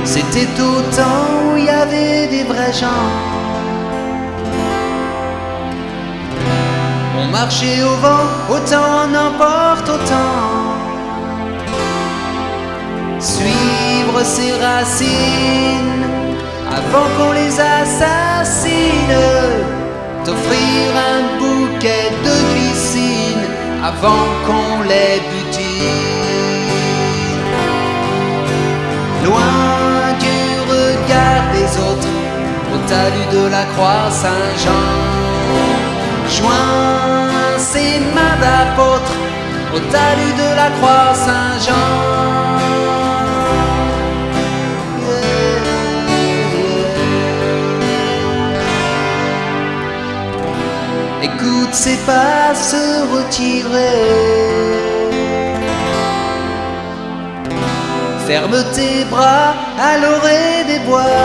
C'était au temps où il y avait des vrais gens. On marchait au vent, autant on emporte autant. Suivre ses racines avant qu'on les assassine. T'offrir un bouquet de glycine avant qu'on les butine. Loin du regard des autres, au talus de la croix Saint-Jean, joint ses mains d'apôtre au talus de la croix Saint-Jean. Écoute ses pas se retirer. Ferme tes bras à l'orée des bois.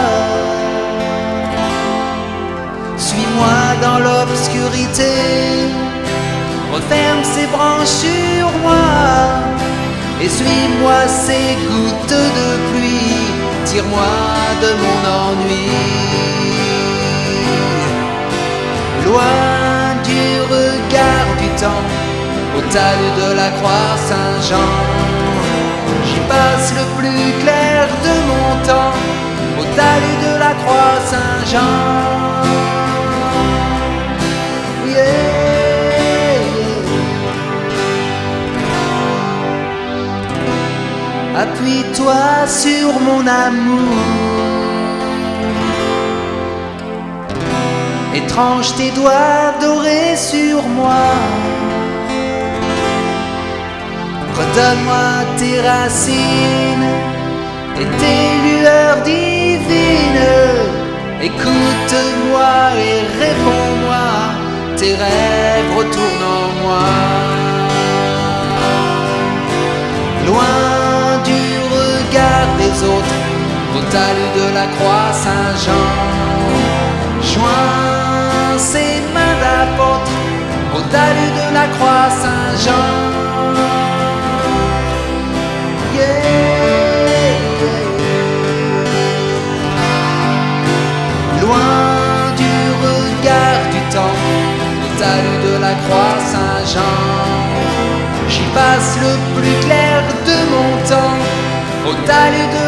Suis-moi dans l'obscurité. Referme ses branches sur moi. Essuie-moi ces gouttes de pluie. Tire-moi de mon ennui. Loin du regard du temps, au talus de la croix Saint-Jean, j'y passe le plus clair de mon temps, au talus de la croix Saint-Jean. Yeah. Appuie-toi sur mon amour. Étrange tes doigts dorés sur moi. Redonne-moi tes racines et tes lueurs divines. Écoute-moi et réponds-moi. Tes rêves retournent en moi. Loin du regard des autres, au talus de la croix Saint-Jean, joint ses mains d'apôtre au talus de la croix Saint-Jean. Yeah. Loin du regard du temps, au talus de la croix Saint-Jean, j'y passe le plus clair de mon temps, au talus de